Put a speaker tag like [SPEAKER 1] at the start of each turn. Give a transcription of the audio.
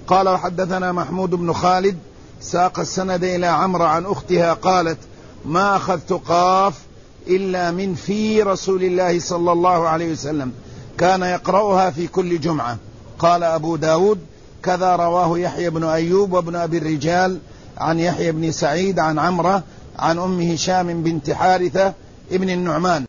[SPEAKER 1] قال وحدثنا محمود بن خالد ساق السند إلى عمرو عن أختها قالت ما أخذت قاف إلا من في رسول الله صلى الله عليه وسلم كان يقرأها في كل جمعة. قال أبو داود كذا رواه يحيى بن أيوب وابن أبي الرجال عن يحيى بن سعيد عن عمرو عن أم هشام بنت حارثة ابن النعمان.